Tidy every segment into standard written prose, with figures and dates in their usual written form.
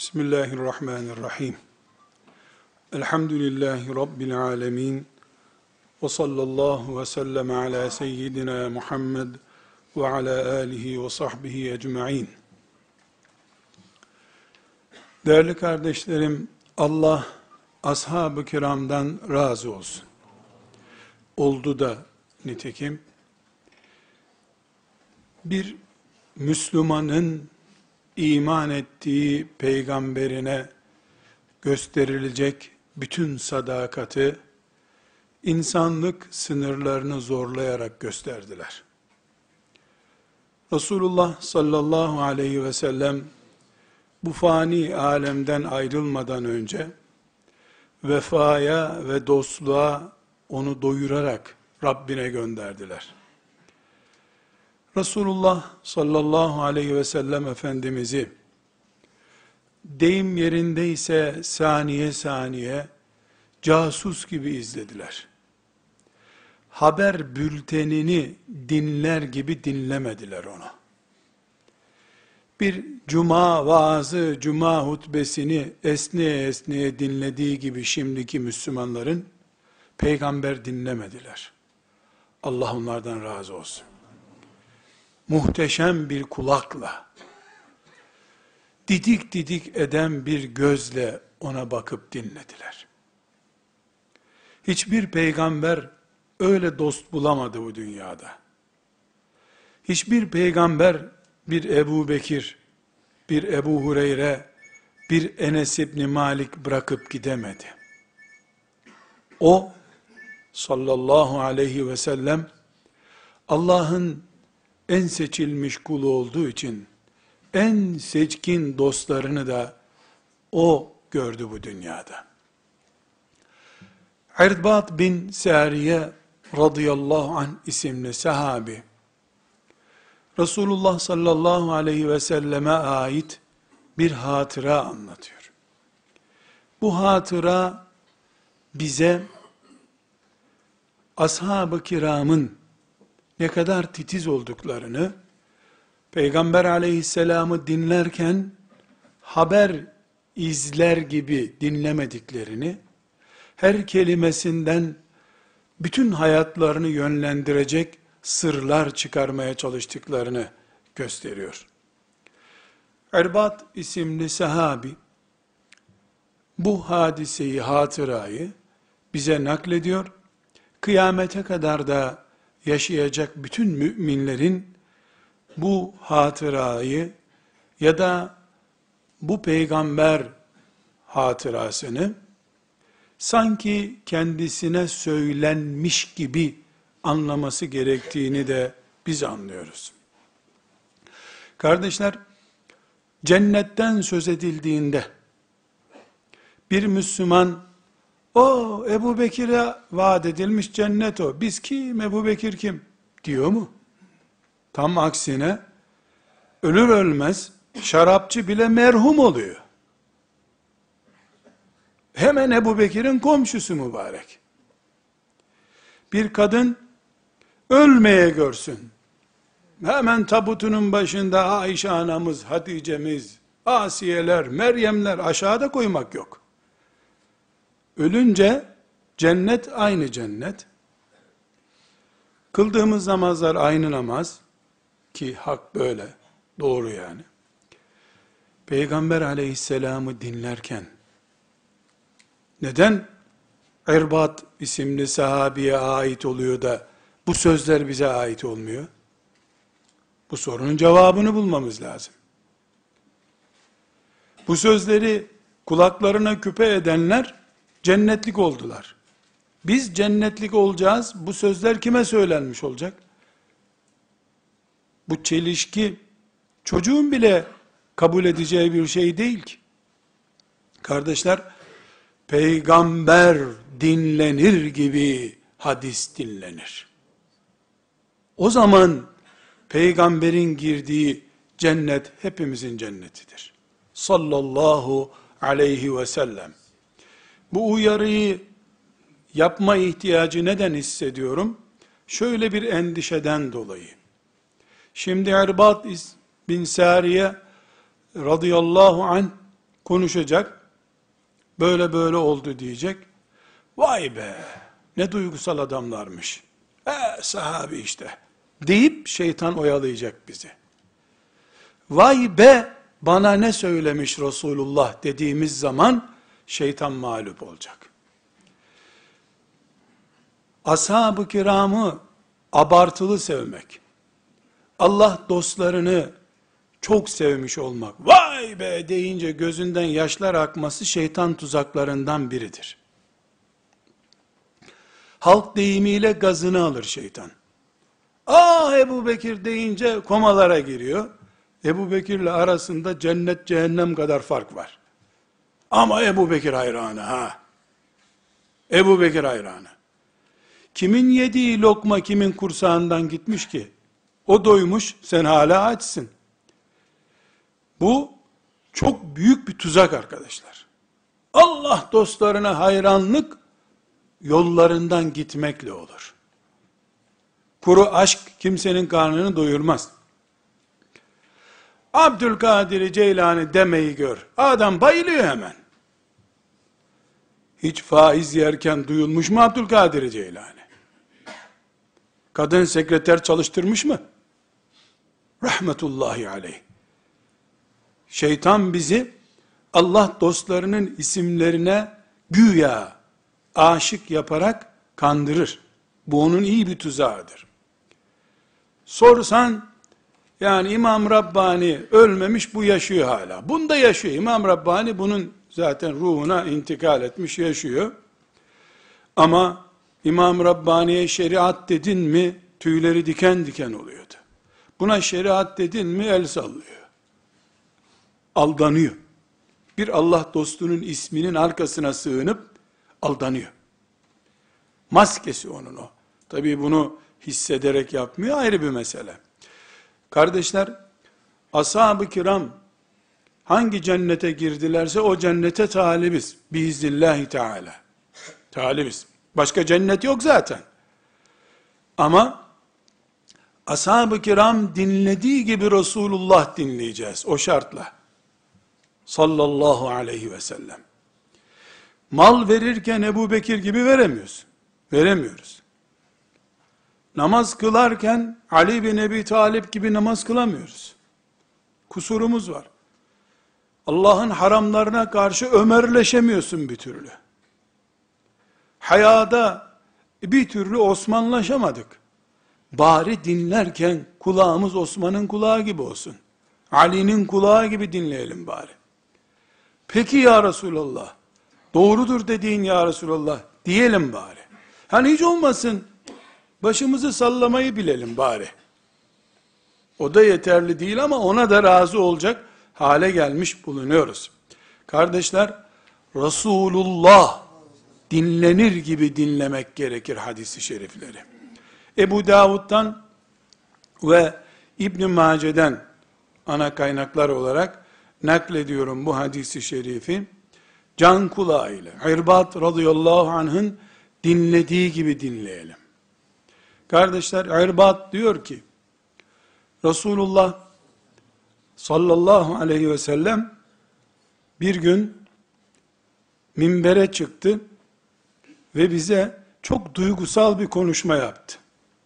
Bismillahirrahmanirrahim. Elhamdülillahi Rabbil alemin. Ve sallallahu ve sellem ala seyyidina Muhammed ve ala alihi ve sahbihi ecma'in. Değerli kardeşlerim, Allah ashab-ı kiramdan razı olsun. Oldu da nitekim. Bir Müslümanın iman ettiği peygamberine gösterilecek bütün sadakati, insanlık sınırlarını zorlayarak gösterdiler. Resulullah sallallahu aleyhi ve sellem, bu fani alemden ayrılmadan önce, vefaya ve dostluğa onu doyurarak Rabbine gönderdiler. Resulullah sallallahu aleyhi ve sellem Efendimiz'i, deyim yerindeyse saniye saniye, casus gibi izlediler. Haber bültenini dinler gibi dinlemediler onu. Bir cuma vaazı, cuma hutbesini esneye esneye dinlediği gibi şimdiki Müslümanların, peygamber dinlemediler. Allah onlardan razı olsun. Muhteşem bir kulakla, didik didik eden bir gözle ona bakıp dinlediler. Hiçbir peygamber öyle dost bulamadı bu dünyada. Hiçbir peygamber bir Ebu Bekir, bir Ebu Hureyre, bir Enes İbni Malik bırakıp gidemedi. O sallallahu aleyhi ve sellem Allah'ın en seçilmiş kulu olduğu için en seçkin dostlarını da o gördü bu dünyada. İrbad bin Sariye radıyallahu anh isimli sahabi, Resulullah sallallahu aleyhi ve selleme ait bir hatıra anlatıyor. Bu hatıra bize ashab-ı kiramın ne kadar titiz olduklarını, Peygamber aleyhisselamı dinlerken haber izler gibi dinlemediklerini, her kelimesinden bütün hayatlarını yönlendirecek sırlar çıkarmaya çalıştıklarını gösteriyor. İrbad isimli sahabi bu hadiseyi, hatırayı bize naklediyor. Kıyamete kadar da yaşayacak bütün müminlerin bu hatırayı ya da bu peygamber hatırasını sanki kendisine söylenmiş gibi anlaması gerektiğini de biz anlıyoruz. Kardeşler, cennetten söz edildiğinde bir Müslüman, o Ebu Bekir'e vaat edilmiş cennet o, biz kim, Ebu Bekir kim diyor mu? Tam aksine ölür ölmez şarapçı bile merhum oluyor. Hemen Ebu Bekir'in komşusu mübarek. Bir kadın ölmeye görsün, hemen tabutunun başında Ayşe anamız, Hatice'miz, Asiyeler, Meryemler, aşağıda koymak yok. Ölünce cennet aynı cennet. Kıldığımız namazlar aynı namaz ki hak böyle, doğru yani. Peygamber aleyhisselamı dinlerken neden İrbad isimli sahabiye ait oluyor da bu sözler bize ait olmuyor? Bu sorunun cevabını bulmamız lazım. Bu sözleri kulaklarına küpe edenler cennetlik oldular. Biz cennetlik olacağız. Bu sözler kime söylenmiş olacak? Bu çelişki çocuğun bile kabul edeceği bir şey değil ki. Kardeşler, peygamber dinlenir gibi hadis dinlenir. O zaman peygamberin girdiği cennet hepimizin cennetidir. Sallallahu aleyhi ve sellem. Bu uyarıyı yapma ihtiyacı neden hissediyorum? Şöyle bir endişeden dolayı. Şimdi İrbad bin Sariye radıyallahu anh konuşacak, böyle böyle oldu diyecek. Vay be, ne duygusal adamlarmış. Sahabi işte. Deyip şeytan oyalayacak bizi. Vay be, bana ne söylemiş Resulullah dediğimiz zaman şeytan mağlup olacak. Ashab-ı kiramı abartılı sevmek, Allah dostlarını çok sevmiş olmak, vay be deyince gözünden yaşlar akması şeytan tuzaklarından biridir. Halk deyimiyle gazını alır şeytan. Ebu Bekir deyince komalara giriyor. Ebu Bekir'le arasında cennet cehennem kadar fark var. Ama Ebu Bekir hayranı ha. Ebu Bekir hayranı. Kimin yediği lokma kimin kursağından gitmiş ki? O doymuş, sen hala açsın. Bu çok büyük bir tuzak arkadaşlar. Allah dostlarına hayranlık yollarından gitmekle olur. Kuru aşk kimsenin karnını doyurmaz. Abdülkadir Ceylani demeyi gör. Adam bayılıyor hemen. Hiç faiz yerken duyulmuş mu Abdülkadir Ceylani? Kadın sekreter çalıştırmış mı? Rahmetullahi aleyh. Şeytan bizi Allah dostlarının isimlerine güya aşık yaparak kandırır. Bu onun iyi bir tuzağıdır. Sorsan, yani İmam Rabbani ölmemiş, bu yaşıyor hala. Bunda yaşıyor. İmam Rabbani bunun zaten ruhuna intikal etmiş, yaşıyor. Ama İmam Rabbani'ye şeriat dedin mi, tüyleri diken diken oluyordu. Buna şeriat dedin mi, el sallıyor. Aldanıyor. Bir Allah dostunun isminin arkasına sığınıp aldanıyor. Maskesi onun o. Tabii bunu hissederek yapmıyor, ayrı bir mesele. Kardeşler, ashab-ı kiram hangi cennete girdilerse o cennete talibiz. Biiznillahü teala. Talibiz. Başka cennet yok zaten. Ama ashab-ı kiram dinlediği gibi Resulullah dinleyeceğiz. O şartla. Sallallahu aleyhi ve sellem. Mal verirken Ebu Bekir gibi veremiyoruz. Veremiyoruz. Namaz kılarken Ali bin Ebi Talip gibi namaz kılamıyoruz. Kusurumuz var. Allah'ın haramlarına karşı Ömerleşemiyorsun bir türlü. Hayada bir türlü Osmanlaşamadık. Bari dinlerken kulağımız Osman'ın kulağı gibi olsun. Ali'nin kulağı gibi dinleyelim bari. Peki ya Resulallah, doğrudur dediğin ya Resulallah diyelim bari. Hani hiç olmasın başımızı sallamayı bilelim bari. O da yeterli değil ama ona da razı olacak hale gelmiş bulunuyoruz. Kardeşler, Resulullah dinlenir gibi dinlemek gerekir hadisi şerifleri. Ebu Davud'dan ve İbn Mace'den ana kaynaklar olarak naklediyorum bu hadisi şerifi. Can kulağıyla İrbad radıyallahu anh'ın dinlediği gibi dinleyelim. Kardeşler, İrbad diyor ki Resulullah sallallahu aleyhi ve sellem bir gün minbere çıktı ve bize çok duygusal bir konuşma yaptı.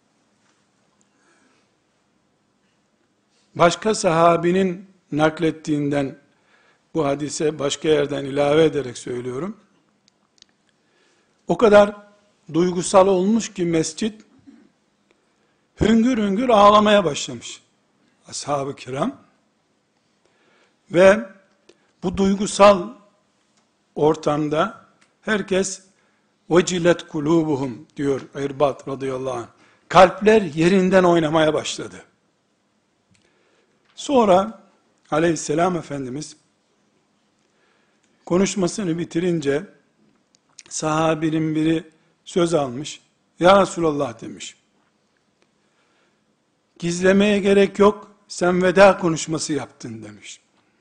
Başka sahabinin naklettiğinden bu hadise başka yerden ilave ederek söylüyorum. O kadar duygusal olmuş ki mescit hüngür hüngür ağlamaya başlamış ashab-ı kiram ve bu duygusal ortamda herkes vecilet kulubuhum diyor İrbad radıyallahu anh. Kalpler yerinden oynamaya başladı. Sonra aleyhisselam Efendimiz konuşmasını bitirince sahabinin biri söz almış. Ya Resulallah demiş. Gizlemeye gerek yok. Sen veda konuşması yaptın demiş.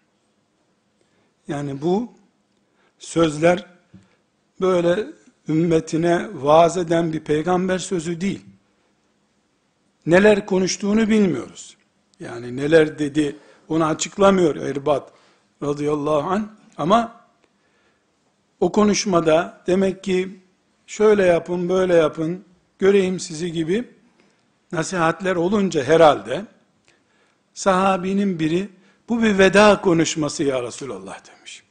Yani bu sözler böyle ümmetine vaaz eden bir peygamber sözü değil. Neler konuştuğunu bilmiyoruz. Yani neler dedi onu açıklamıyor İrbad radıyallahu anh. Ama o konuşmada demek ki şöyle yapın, böyle yapın, göreyim sizi gibi nasihatler olunca herhalde sahabinin biri bu bir veda konuşması ya Resulallah demiş.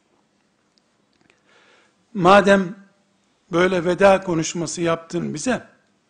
Madem böyle veda konuşması yaptın bize,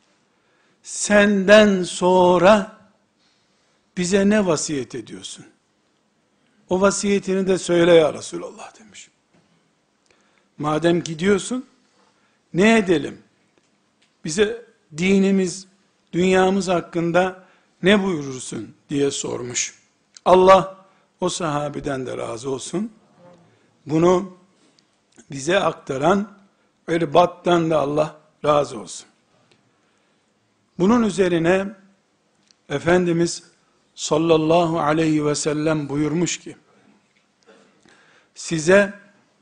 senden sonra bize ne vasiyet ediyorsun? O vasiyetini de söyle ya Resulallah demiş. Madem gidiyorsun, ne edelim? Bize dinimiz, dünyamız hakkında ne buyurursun diye sormuş. Allah o sahabeden de razı olsun. Bunu bize aktaran Irbat'tan da Allah razı olsun. Bunun üzerine Efendimiz sallallahu aleyhi ve sellem buyurmuş ki, size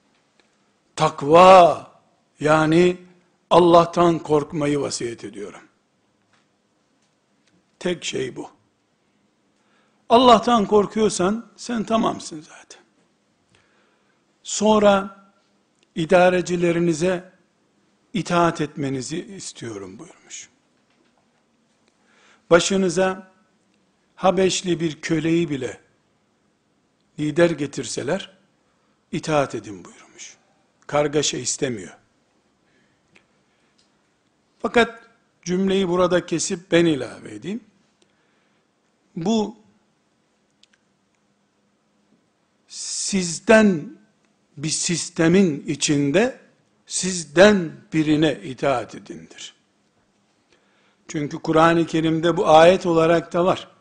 takva, yani Allah'tan korkmayı vasiyet ediyorum. Tek şey bu. Allah'tan korkuyorsan sen tamamsın zaten. Sonra idarecilerinize itaat etmenizi istiyorum buyurmuş. Başınıza Habeşli bir köleyi bile lider getirseler itaat edin buyurmuş. Kargaşa istemiyor. Fakat cümleyi burada kesip ben ilave edeyim. Bu sizden bir sistemin içinde sizden birine itaat edindir. Çünkü Kur'an-ı Kerim'de bu ayet olarak da var.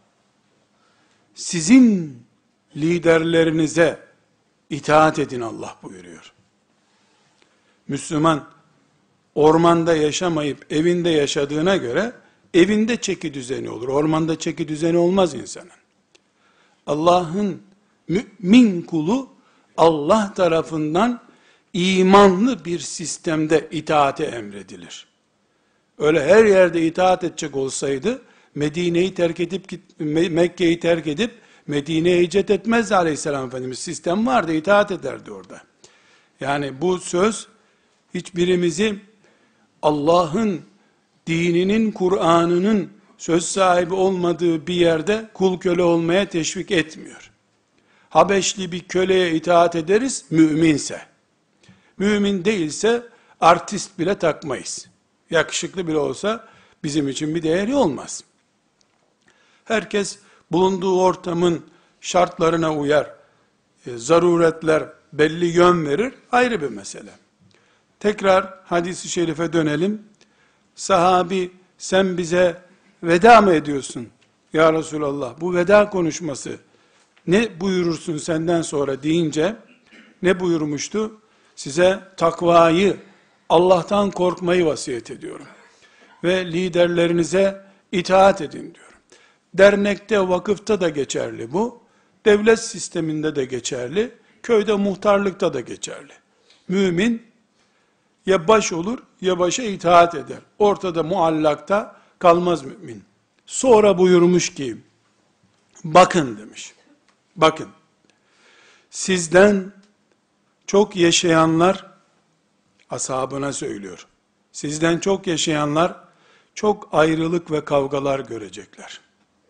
Sizin liderlerinize itaat edin Allah buyuruyor. Müslüman ormanda yaşamayıp evinde yaşadığına göre evinde çeki düzeni olur. Ormanda çeki düzeni olmaz insanın. Allah'ın mümin kulu Allah tarafından imanlı bir sistemde itaate emredilir. Öyle her yerde itaat edecek olsaydı Medine'yi terk edip Mekke'yi terk edip Medine'ye hicret etmezdi Aleyhisselam Efendimiz. Sistem vardı, itaat ederdi orada. Yani bu söz hiçbirimizi Allah'ın dininin, Kur'an'ının söz sahibi olmadığı bir yerde kul köle olmaya teşvik etmiyor. Habeşli bir köleye itaat ederiz, müminse. Mümin değilse artist bile takmayız. Yakışıklı bile olsa bizim için bir değeri olmaz. Herkes bulunduğu ortamın şartlarına uyar. Zaruretler belli yön verir, ayrı bir mesele. Tekrar hadis-i şerife dönelim. Sahabi, sen bize veda mı ediyorsun ya Resulallah? Bu veda konuşması, ne buyurursun senden sonra deyince, ne buyurmuştu? Size takvayı, Allah'tan korkmayı vasiyet ediyorum. Ve liderlerinize itaat edin diyorum. Dernekte, vakıfta da geçerli bu. Devlet sisteminde de geçerli. Köyde, muhtarlıkta da geçerli. Mümin, ya baş olur, ya başa itaat eder. Ortada muallakta kalmaz mümin. Sonra buyurmuş ki, bakın demiş. Bakın, sizden çok yaşayanlar, ashabına söylüyor. Sizden çok yaşayanlar, çok ayrılık ve kavgalar görecekler.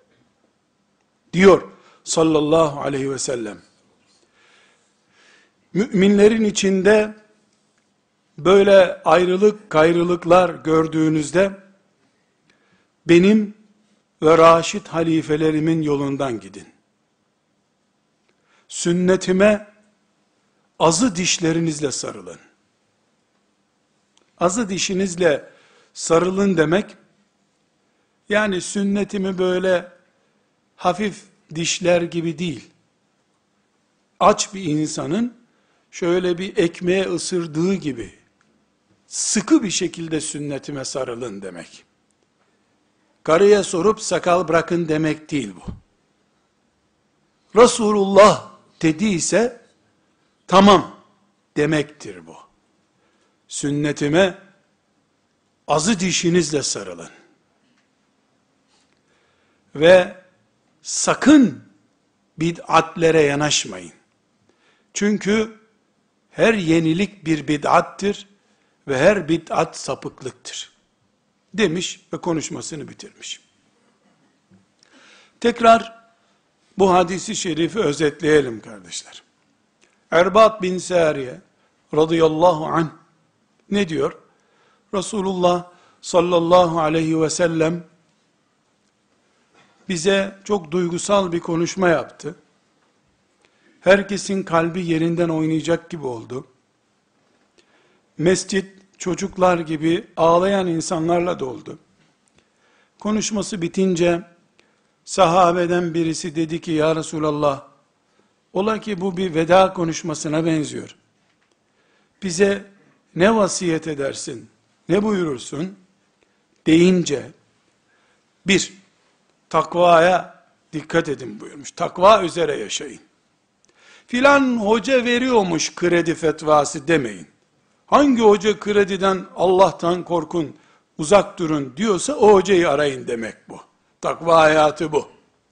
Diyor sallallahu aleyhi ve sellem. Müminlerin içinde böyle ayrılık, gayrılıklar gördüğünüzde, benim ve Raşid halifelerimin yolundan gidin. Sünnetime azı dişlerinizle sarılın. Azı dişinizle sarılın demek, yani sünnetimi böyle hafif dişler gibi değil, aç bir insanın şöyle bir ekmeğe ısırdığı gibi sıkı bir şekilde sünnetime sarılın demek. Karıya sorup sakal bırakın demek değil bu. Resulullah dediyse tamam demektir bu. Sünnetime azı dişinizle sarılın. Ve sakın bid'atlere yanaşmayın. Çünkü her yenilik bir bid'attir ve her bid'at sapıklıktır demiş ve konuşmasını bitirmiş. Tekrar bu hadisi şerifi özetleyelim kardeşler. Erbad bin Sariye radıyallahu anh ne diyor? Resulullah sallallahu aleyhi ve sellem bize çok duygusal bir konuşma yaptı. Herkesin kalbi yerinden oynayacak gibi oldu. Mescit çocuklar gibi ağlayan insanlarla doldu. Konuşması bitince sahabeden birisi dedi ki, ya Resulallah, ola ki bu bir veda konuşmasına benziyor. Bize ne vasiyet edersin, ne buyurursun deyince, bir, takvaya dikkat edin buyurmuş. Takva üzere yaşayın. Filan hoca veriyormuş kredi fetvası demeyin. Hangi hoca krediden Allah'tan korkun, uzak durun diyorsa o hocayı arayın demek bu. Takva hayatı bu.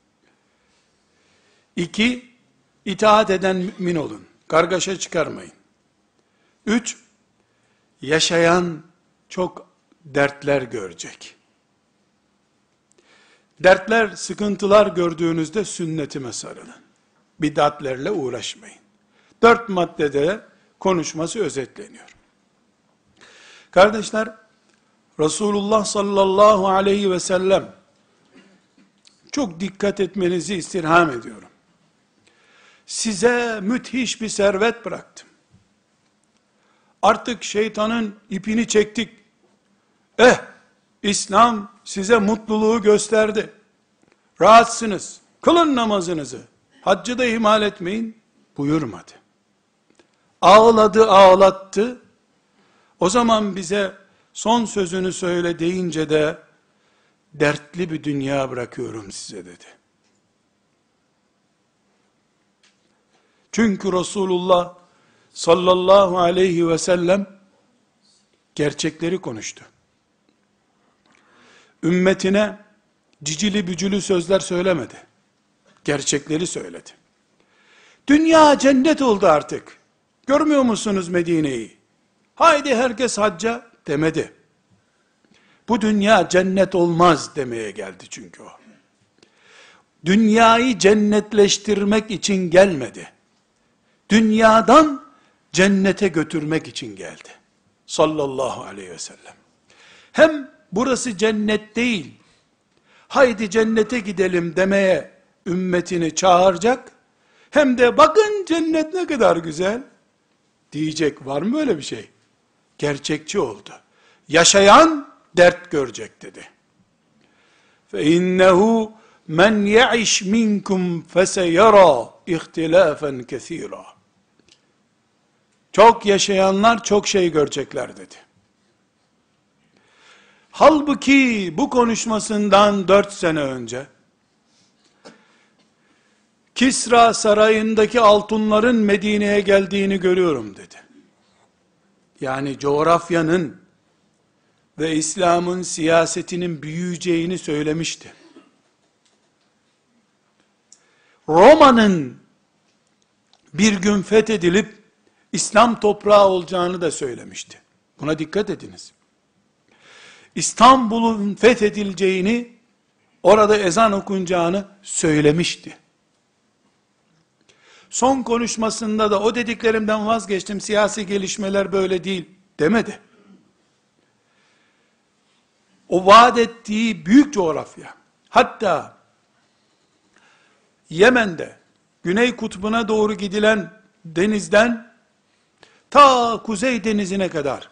2, itaat eden mümin olun. Kargaşa çıkarmayın. 3, yaşayan çok dertler görecek. Dertler, sıkıntılar gördüğünüzde sünnetime sarılın. Bid'atlerle uğraşmayın. 4 maddede konuşması özetleniyor. Kardeşler, Resulullah sallallahu aleyhi ve sellem çok dikkat etmenizi istirham ediyorum. Size müthiş bir servet bıraktım. Artık şeytanın ipini çektik. İslam size mutluluğu gösterdi. Rahatsınız. Kılın namazınızı. Haccı da ihmal etmeyin buyurmadı. Ağladı, ağlattı. O zaman bize son sözünü söyle deyince de dertli bir dünya bırakıyorum size dedi. Çünkü Resulullah sallallahu aleyhi ve sellem gerçekleri konuştu. Ümmetine cicili bücülü sözler söylemedi. Gerçekleri söyledi. Dünya cennet oldu artık. Görmüyor musunuz Medine'yi? Haydi herkes hacca demedi. Bu dünya cennet olmaz demeye geldi çünkü o. Dünyayı cennetleştirmek için gelmedi. Dünyadan cennete götürmek için geldi. Sallallahu aleyhi ve sellem. Hem burası cennet değil, haydi cennete gidelim demeye ümmetini çağıracak, hem de bakın cennet ne kadar güzel diyecek. Var mı böyle bir şey? Gerçekçi oldu. Yaşayan dert görecek dedi. فَاِنَّهُ مَنْ يَعِشْ مِنْكُمْ فَسَيَرَى اِخْتِلَافًا كَثِيرًا. Çok yaşayanlar çok şey görecekler dedi. Halbuki bu konuşmasından 4 sene önce Kisra sarayındaki altınların Medine'ye geldiğini görüyorum dedi. Yani coğrafyanın ve İslam'ın siyasetinin büyüyeceğini söylemişti. Roma'nın bir gün fethedilip İslam toprağı olacağını da söylemişti. Buna dikkat ediniz. İstanbul'un fethedileceğini, orada ezan okunacağını söylemişti. Son konuşmasında da o dediklerimden vazgeçtim, siyasi gelişmeler böyle değil demedi. O vaat ettiği büyük coğrafya, hatta Yemen'de, Güney Kutbu'na doğru gidilen denizden, ta Kuzey Denizi'ne kadar,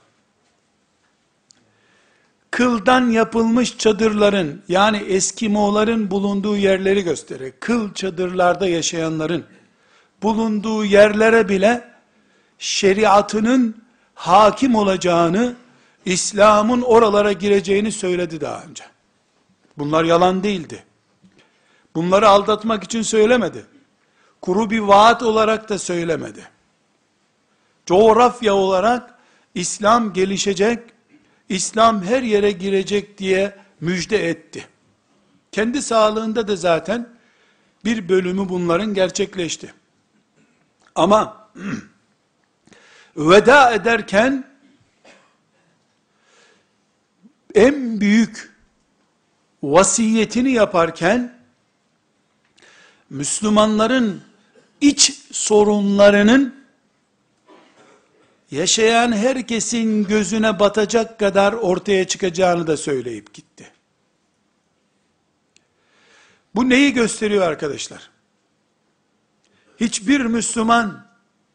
kıldan yapılmış çadırların, yani Eskimoların bulunduğu yerleri gösterir. Kıl çadırlarda yaşayanların bulunduğu yerlere bile şeriatının hakim olacağını, İslam'ın oralara gireceğini söyledi daha önce. Bunlar yalan değildi. Bunları aldatmak için söylemedi. Kuru bir vaat olarak da söylemedi. Coğrafya olarak İslam gelişecek, İslam her yere girecek diye müjde etti. Kendi sağlığında da zaten bir bölümü bunların gerçekleşti. Ama veda ederken en büyük vasiyetini yaparken Müslümanların iç sorunlarının yaşayan herkesin gözüne batacak kadar ortaya çıkacağını da söyleyip gitti. Bu neyi gösteriyor arkadaşlar? Hiçbir Müslüman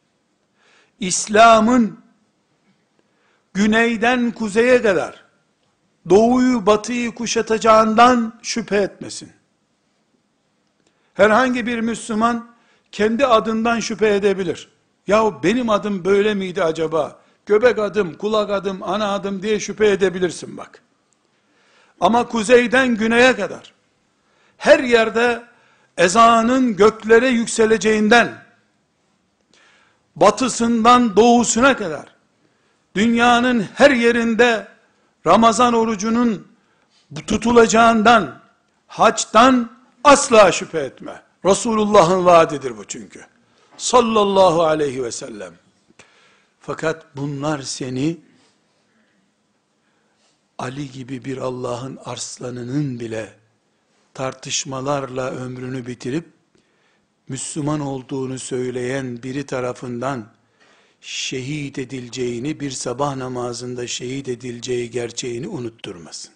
İslam'ın güneyden kuzeye kadar doğuyu batıyı kuşatacağından şüphe etmesin. Herhangi bir Müslüman kendi adından şüphe edebilir. Yahu benim adım böyle miydi acaba? Göbek adım, kulak adım, ana adım diye şüphe edebilirsin bak. Ama kuzeyden güneye kadar her yerde ezanın göklere yükseleceğinden, batısından doğusuna kadar dünyanın her yerinde Ramazan orucunun tutulacağından, haçtan asla şüphe etme. Resulullah'ın vaadidir bu çünkü. Sallallahu aleyhi ve sellem. Fakat bunlar seni Ali gibi bir Allah'ın arslanının bile tartışmalarla ömrünü bitirip Müslüman olduğunu söyleyen biri tarafından şehit edileceğini, bir sabah namazında şehit edileceği gerçeğini unutturmasın.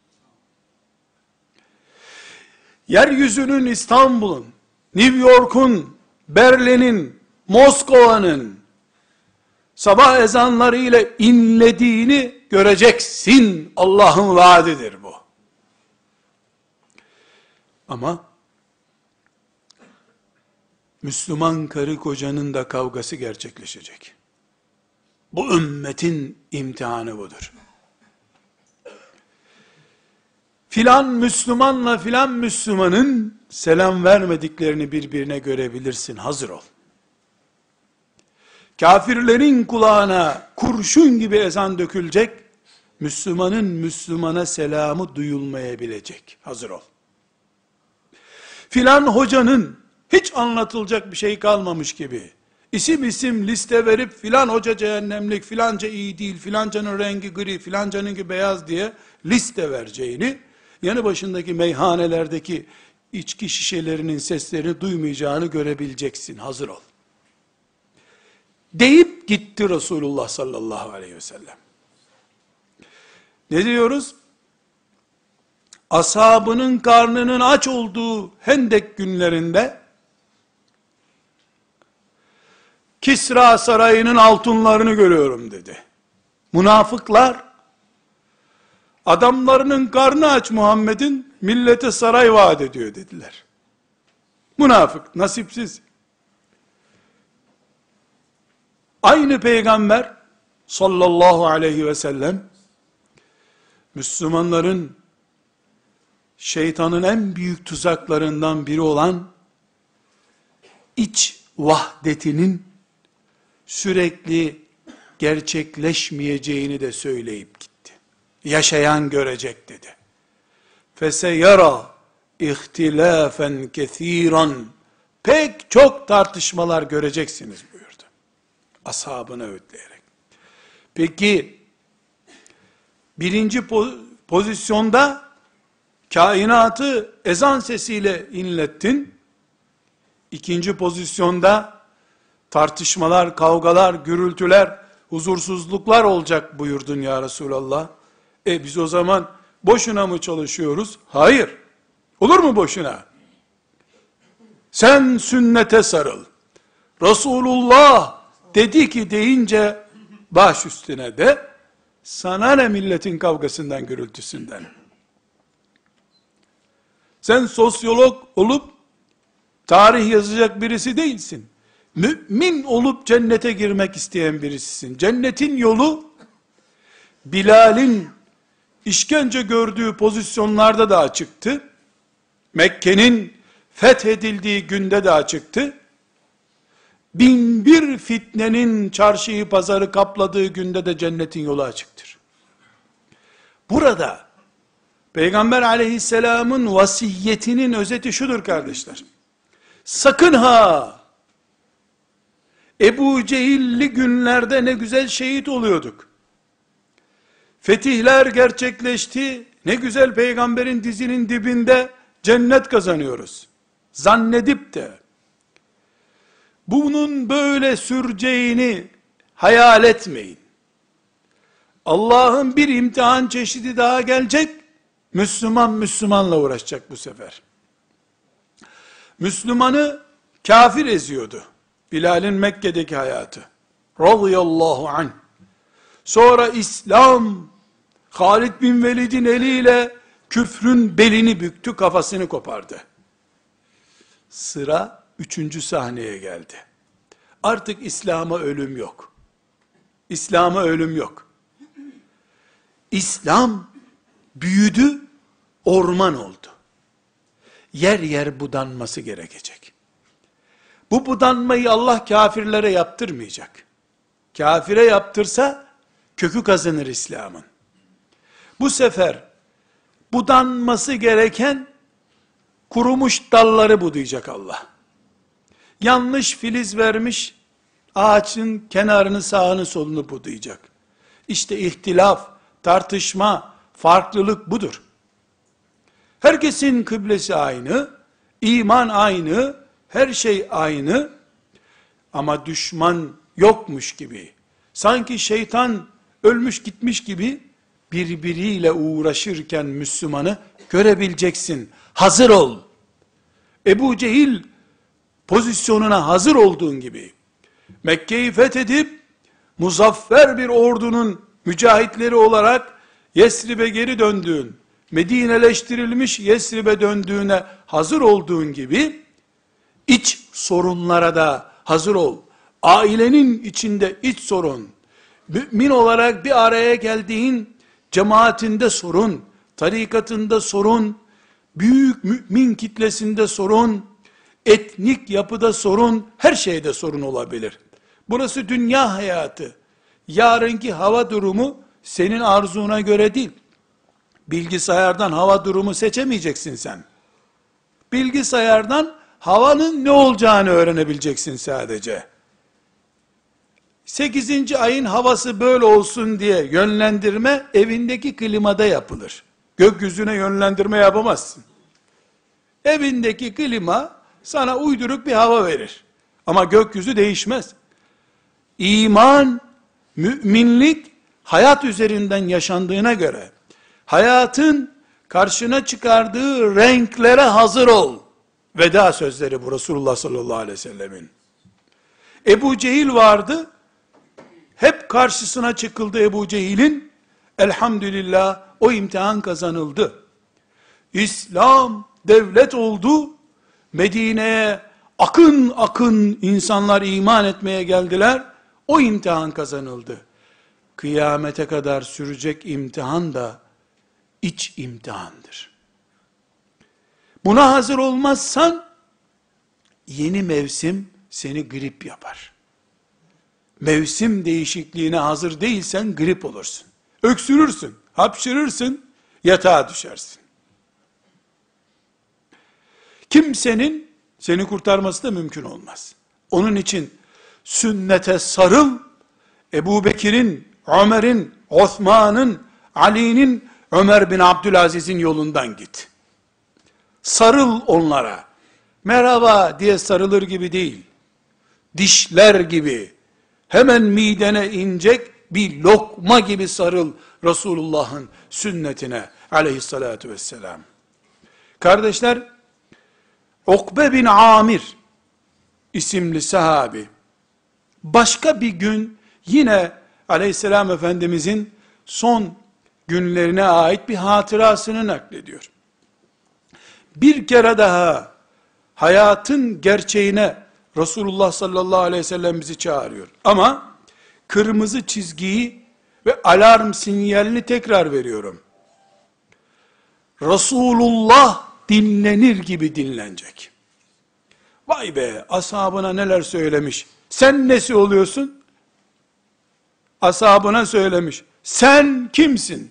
Yeryüzünün, İstanbul'un, New York'un, Berlin'in, Moskova'nın sabah ezanları ile inlediğini göreceksin. Allah'ın vaadidir bu. Ama Müslüman karı kocanın da kavgası gerçekleşecek. Bu ümmetin imtihanı budur. Filan Müslümanla filan Müslümanın selam vermediklerini birbirine görebilirsin. Hazır ol. Kafirlerin kulağına kurşun gibi ezan dökülecek. Müslümanın Müslümana selamı duyulmayabilecek. Hazır ol. Filan hocanın hiç anlatılacak bir şey kalmamış gibi isim isim liste verip filan hoca cehennemlik, filanca iyi değil, filancanın rengi gri, filancanınki beyaz diye liste vereceğini, yanı başındaki meyhanelerdeki içki şişelerinin seslerini duymayacağını görebileceksin. Hazır ol. Deyip gitti Resulullah sallallahu aleyhi ve sellem. Ne diyoruz? Ashabının karnının aç olduğu Hendek günlerinde Kisra sarayının altınlarını görüyorum dedi. Münafıklar adamlarının karnı aç Muhammed'in, millete saray vaat ediyor dediler. Münafık, nasipsiz. Aynı peygamber sallallahu aleyhi ve sellem Müslümanların şeytanın en büyük tuzaklarından biri olan iç vahdetinin sürekli gerçekleşmeyeceğini de söyleyip gitti. Yaşayan görecek dedi. فَسَيَرَى اِخْتِلَافًا كَثِيرًا Pek çok tartışmalar göreceksiniz buyurdu. Ashabına öğütleyerek. Peki, birinci pozisyonda kainatı ezan sesiyle inlettin. İkinci pozisyonda tartışmalar, kavgalar, gürültüler, huzursuzluklar olacak buyurdun ya Resulallah. Biz o zaman boşuna mı çalışıyoruz? Hayır. Olur mu boşuna? Sen sünnete sarıl. Resulullah dedi ki deyince baş üstüne de, sana ne milletin kavgasından, gürültüsünden. Sen sosyolog olup tarih yazacak birisi değilsin. Mümin olup cennete girmek isteyen birisisin. Cennetin yolu Bilal'in işkence gördüğü pozisyonlarda da açıktı. Mekke'nin fethedildiği günde de açıktı. 1001 fitnenin çarşıyı pazarı kapladığı günde de cennetin yolu açıktır. Burada Peygamber aleyhisselamın vasiyetinin özeti şudur kardeşler. Sakın ha Ebu Cehilli günlerde ne güzel şehit oluyorduk. Fetihler gerçekleşti. Ne güzel peygamberin dizinin dibinde cennet kazanıyoruz. Zannedip de bunun böyle süreceğini hayal etmeyin. Allah'ın bir imtihan çeşidi daha gelecek. Müslüman Müslümanla uğraşacak bu sefer. Müslümanı kafir eziyordu. Bilal'in Mekke'deki hayatı. Radıyallahu anh. Sonra İslam, Halid bin Velid'in eliyle küfrün belini büktü, kafasını kopardı. Sıra 3. sahneye geldi. Artık İslam'a ölüm yok. İslam'a ölüm yok. İslam büyüdü, orman oldu. Yer yer budanması gerekecek. Bu budanmayı Allah kafirlere yaptırmayacak. Kafire yaptırsa kökü kazanır İslam'ın. Bu sefer budanması gereken kurumuş dalları budayacak Allah. Yanlış filiz vermiş ağaçın kenarını, sağını, solunu budayacak. İşte ihtilaf, tartışma, farklılık budur. Herkesin kıblesi aynı, iman aynı, her şey aynı ama düşman yokmuş gibi, sanki şeytan ölmüş gitmiş gibi birbiriyle uğraşırken Müslümanı görebileceksin. Hazır ol. Ebu Cehil pozisyonuna hazır olduğun gibi Mekke'yi fethedip muzaffer bir ordunun mücahitleri olarak Yesrib'e geri döndüğün, Medineleştirilmiş Yesrib'e döndüğüne hazır olduğun gibi iç sorunlara da hazır ol. Ailenin içinde iç sorun, mümin olarak bir araya geldiğin cemaatinde sorun, tarikatında sorun, büyük mümin kitlesinde sorun, etnik yapıda sorun, her şeyde sorun olabilir. Burası dünya hayatı. Yarınki hava durumu senin arzuna göre değil. Bilgisayardan hava durumu seçemeyeceksin sen. Bilgisayardan havanın ne olacağını öğrenebileceksin sadece. 8. ayın havası böyle olsun diye yönlendirme evindeki klimada yapılır. Gökyüzüne yönlendirme yapamazsın. Evindeki klima sana uyduruk bir hava verir. Ama gökyüzü değişmez. İman, müminlik hayat üzerinden yaşandığına göre hayatın karşına çıkardığı renklere hazır ol. Veda sözleri bu Resulullah sallallahu aleyhi ve sellemin. Ebu Cehil vardı. Hep karşısına çıkıldı Ebu Cehil'in. Elhamdülillah o imtihan kazanıldı. İslam devlet oldu. Medine'ye akın akın insanlar iman etmeye geldiler. O imtihan kazanıldı. Kıyamete kadar sürecek imtihan da iç imtihandır. Buna hazır olmazsan yeni mevsim seni grip yapar. Mevsim değişikliğine hazır değilsen grip olursun. Öksürürsün, hapşırırsın, yatağa düşersin. Kimsenin seni kurtarması da mümkün olmaz. Onun için sünnete sarıl, Ebu Bekir'in, Ömer'in, Osman'ın, Ali'nin, Ömer bin Abdülaziz'in yolundan git. Sarıl onlara. Merhaba diye sarılır gibi değil. Dişler gibi, hemen midene inecek bir lokma gibi sarıl Resulullah'ın sünnetine aleyhissalatu vesselam. Kardeşler, Ukbe bin Amir isimli sahabi, başka bir gün yine aleyhisselam efendimizin son günlerine ait bir hatırasını naklediyor. Bir kere daha hayatın gerçeğine Resulullah sallallahu aleyhi ve sellem bizi çağırıyor. Ama kırmızı çizgiyi ve alarm sinyalini tekrar veriyorum. Resulullah dinlenir gibi dinlenecek. Vay be, ashabına neler söylemiş. Sen nesi oluyorsun? Ashabına söylemiş. Sen kimsin?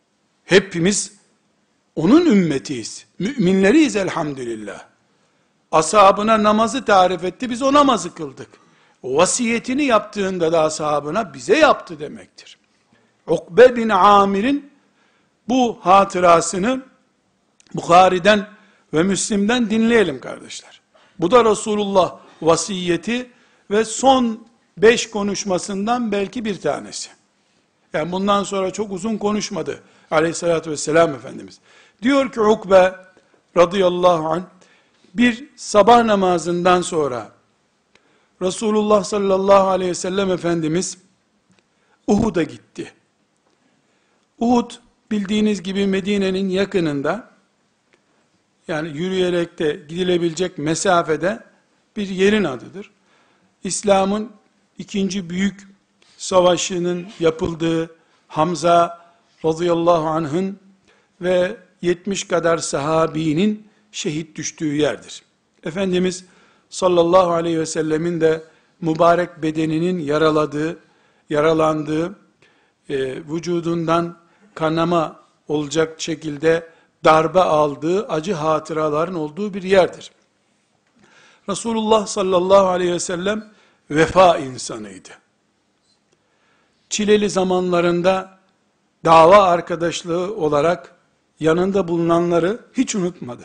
Hepimiz onun ümmetiyiz. Müminleriyiz elhamdülillah. Ashabına namazı tarif etti, biz o namazı kıldık. Vasiyetini yaptığında da ashabına bize yaptı demektir. Ukbe bin Amir'in bu hatırasını Bukhari'den ve Müslim'den dinleyelim kardeşler. Bu da Resulullah vasiyeti ve son 5 konuşmasından belki bir tanesi. Yani bundan sonra çok uzun konuşmadı aleyhissalatü vesselam Efendimiz. Diyor ki Ukbe radıyallahu anh, bir sabah namazından sonra Resulullah sallallahu aleyhi ve sellem Efendimiz Uhud'a gitti. Uhud bildiğiniz gibi Medine'nin yakınında, yani yürüyerek de gidilebilecek mesafede bir yerin adıdır. İslam'ın ikinci büyük savaşının yapıldığı, Hamza radıyallahu anh'ın ve 70 kadar sahabinin şehit düştüğü yerdir. Efendimiz sallallahu aleyhi ve sellemin de mübarek bedeninin yaralandığı, vücudundan kanama olacak şekilde darbe aldığı acı hatıraların olduğu bir yerdir. Resulullah sallallahu aleyhi ve sellem vefa insanıydı. Çileli zamanlarında dava arkadaşlığı olarak yanında bulunanları hiç unutmadı.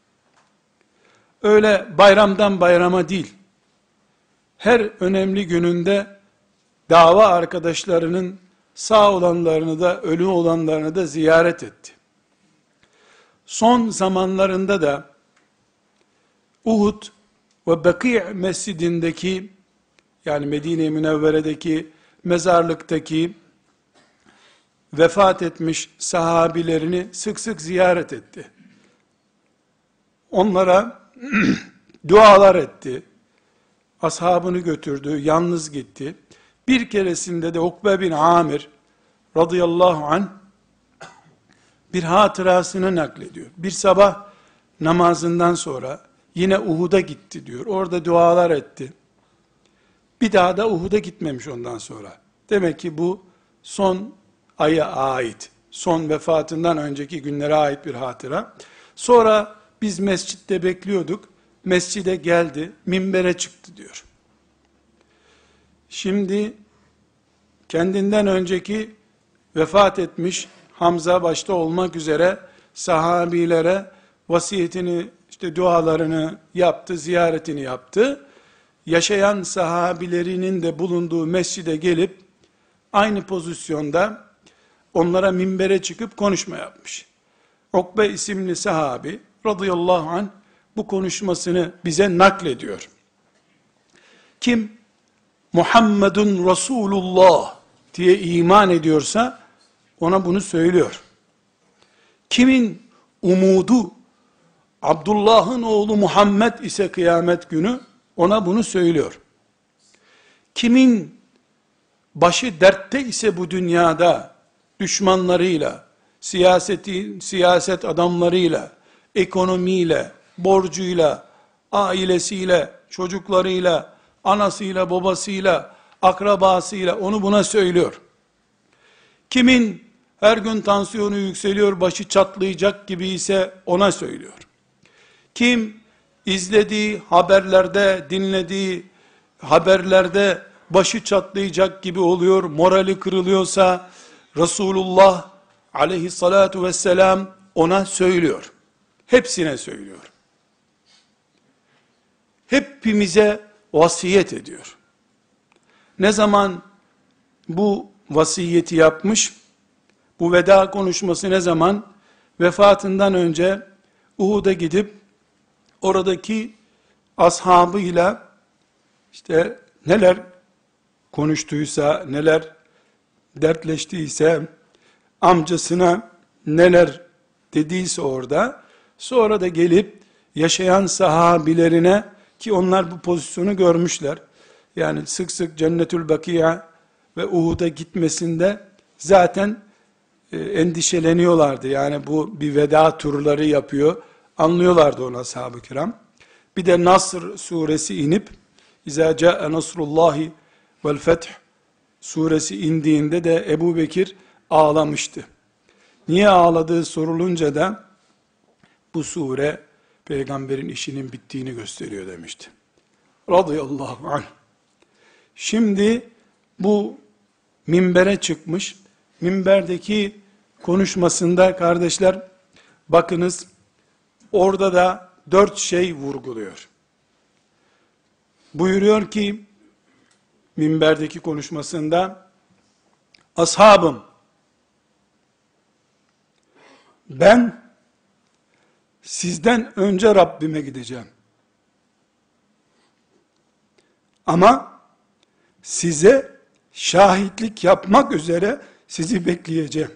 Öyle bayramdan bayrama değil, her önemli gününde dava arkadaşlarının sağ olanlarını da ölü olanlarını da ziyaret etti. Son zamanlarında da Uhud ve Baki' mescidindeki, yani Medine-i Münevvere'deki mezarlıktaki vefat etmiş sahabilerini sık sık ziyaret etti. Onlara dualar etti. Ashabını götürdü, yalnız gitti. Bir keresinde de Ukbe bin Amir radıyallahu anh bir hatırasını naklediyor. Bir sabah namazından sonra yine Uhud'a gitti diyor. Orada dualar etti. Bir daha da Uhud'a gitmemiş ondan sonra. Demek ki bu son aya ait, son vefatından önceki günlere ait bir hatıra. Sonra biz mescitte bekliyorduk. Mescide geldi, minbere çıktı diyor. Şimdi kendinden önceki vefat etmiş Hamza başta olmak üzere sahabilere vasiyetini, işte dualarını yaptı, ziyaretini yaptı. Yaşayan sahabilerinin de bulunduğu mescide gelip aynı pozisyonda onlara minbere çıkıp konuşma yapmış. Ukbe isimli sahabi radıyallahu anh bu konuşmasını bize naklediyor. Kim Muhammedun Resulullah diye iman ediyorsa ona bunu söylüyor. Kimin umudu Abdullah'ın oğlu Muhammed ise kıyamet günü ona bunu söylüyor. Kimin başı dertte ise bu dünyada düşmanlarıyla, siyaset adamlarıyla, ekonomiyle, borcuyla, ailesiyle, çocuklarıyla, anasıyla, babasıyla, akrabasıyla onu buna söylüyor. Kimin her gün tansiyonu yükseliyor, başı çatlayacak gibi ise ona söylüyor. Kim izlediği haberlerde, dinlediği haberlerde başı çatlayacak gibi oluyor, morali kırılıyorsa Resulullah aleyhissalatu vesselam ona söylüyor. Hepsine söylüyor. Hepimize vasiyet ediyor. Ne zaman bu vasiyeti yapmış? Bu veda konuşması ne zaman? Vefatından önce Uhud'a gidip oradaki ashabıyla işte neler konuştuysa, neler dertleştiyse, amcasına neler dediyse orada, sonra da gelip yaşayan sahabilerine, ki onlar bu pozisyonu görmüşler, yani sık sık Cennetül Baki'a ve Uhud'a gitmesinde zaten endişeleniyorlardı. Yani bu bir veda turları yapıyor. Anlıyorlardı onu ashab-ı kiram. Bir de Nasr suresi inip İzâ câe nasrullâhi vel feth suresi indiğinde de Ebu Bekir ağlamıştı. Niye ağladığı sorulunca da bu sure peygamberin işinin bittiğini gösteriyor demişti. Radıyallahu anh. Şimdi bu minbere çıkmış. Minberdeki konuşmasında kardeşler, bakınız orada da 4 şey vurguluyor. Buyuruyor ki minberdeki konuşmasında, ashabım, ben sizden önce Rabbime gideceğim. Ama size şahitlik yapmak üzere sizi bekleyeceğim.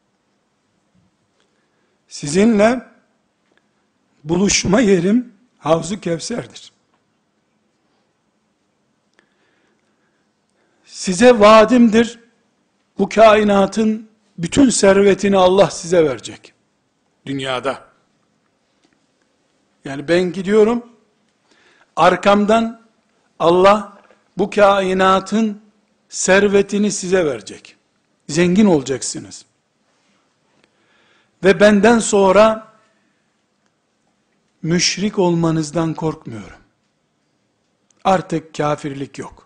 Sizinle buluşma yerim Havz-ı Kevser'dir. Size vaadimdir, bu kainatın bütün servetini Allah size verecek. Dünyada. Yani ben gidiyorum, arkamdan Allah bu kainatın servetini size verecek. Zengin olacaksınız. Ve benden sonra müşrik olmanızdan korkmuyorum. Artık kafirlik yok.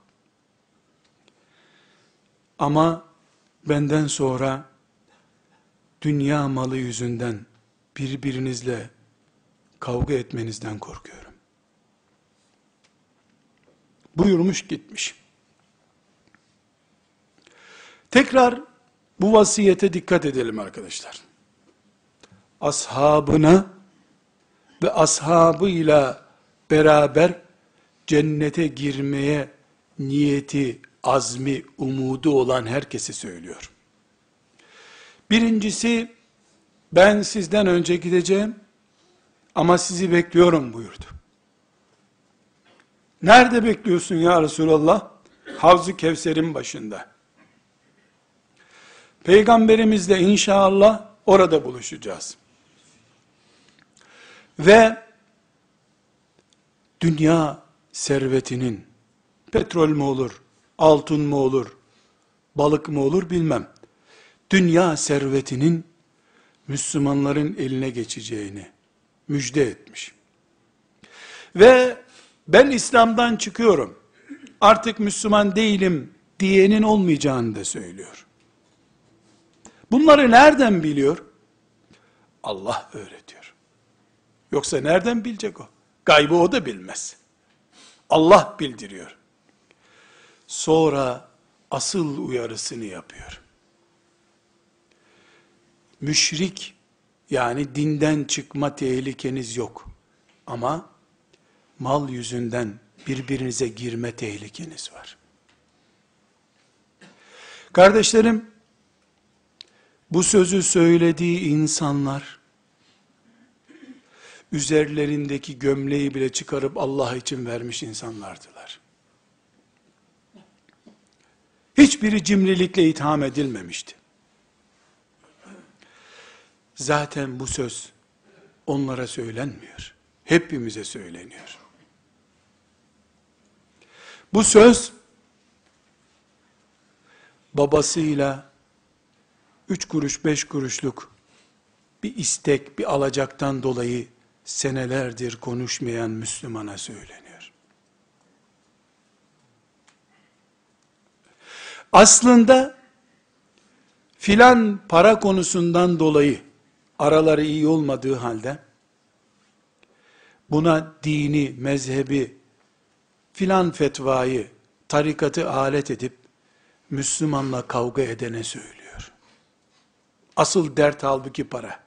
Ama benden sonra dünya malı yüzünden birbirinizle kavga etmenizden korkuyorum. Buyurmuş gitmiş. Tekrar bu vasiyete dikkat edelim arkadaşlar. Ashabına ve ashabıyla beraber cennete girmeye niyeti, azmi, umudu olan herkese söylüyor. Birincisi, ben sizden önce gideceğim ama sizi bekliyorum buyurdu. Nerede bekliyorsun ya Resulallah? Havz-ı Kevser'in başında. Peygamberimizle inşallah orada buluşacağız. Ve dünya servetinin, petrol mü olur, altın mı olur, balık mı olur bilmem, dünya servetinin Müslümanların eline geçeceğini müjde etmiş. Ve ben İslam'dan çıkıyorum, artık Müslüman değilim diyenin olmayacağını da söylüyor. Bunları nereden biliyor? Allah öğretiyor. Yoksa nereden bilecek o? Gaybı o da bilmez. Allah bildiriyor. Sonra asıl uyarısını yapıyor. Müşrik, yani dinden çıkma tehlikeniz yok. Ama mal yüzünden birbirinize girme tehlikeniz var. Kardeşlerim, bu sözü söylediği insanlar, üzerlerindeki gömleği bile çıkarıp Allah için vermiş insanlardılar. Hiçbiri cimrilikle itham edilmemişti. Zaten bu söz onlara söylenmiyor. Hepimize söyleniyor. Bu söz babasıyla 3 kuruş 5 kuruşluk bir istek, bir alacaktan dolayı senelerdir konuşmayan Müslümana söyleniyor. Aslında filan para konusundan dolayı araları iyi olmadığı halde buna dini, mezhebi, filan fetvayı, tarikatı alet edip Müslümanla kavga edene söylüyor. Asıl dert halbuki para.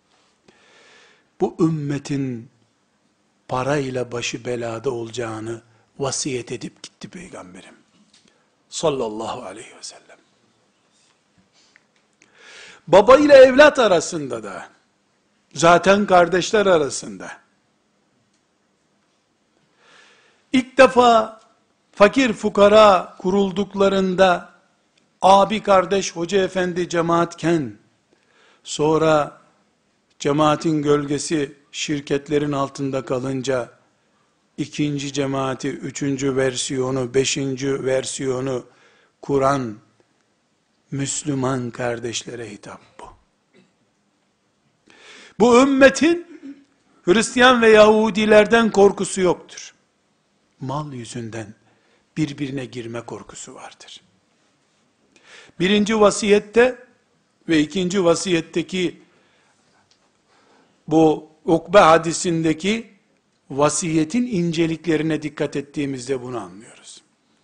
Bu ümmetin parayla başı belada olacağını vasiyet edip gitti Peygamberim sallallahu aleyhi ve sellem. Baba ile evlat arasında da, zaten kardeşler arasında, İlk defa fakir fukara kurulduklarında, abi kardeş hoca efendi cemaatken, sonra cemaatin gölgesi şirketlerin altında kalınca, ikinci cemaati, üçüncü versiyonu, beşinci versiyonu kuran Müslüman kardeşlere hitap bu. Bu ümmetin Hristiyan ve Yahudilerden korkusu yoktur. Mal yüzünden birbirine girme korkusu vardır. Birinci vasiyette ve ikinci vasiyetteki bu Ukbe hadisindeki vasiyetin inceliklerine dikkat ettiğimizde bunu anlıyoruz.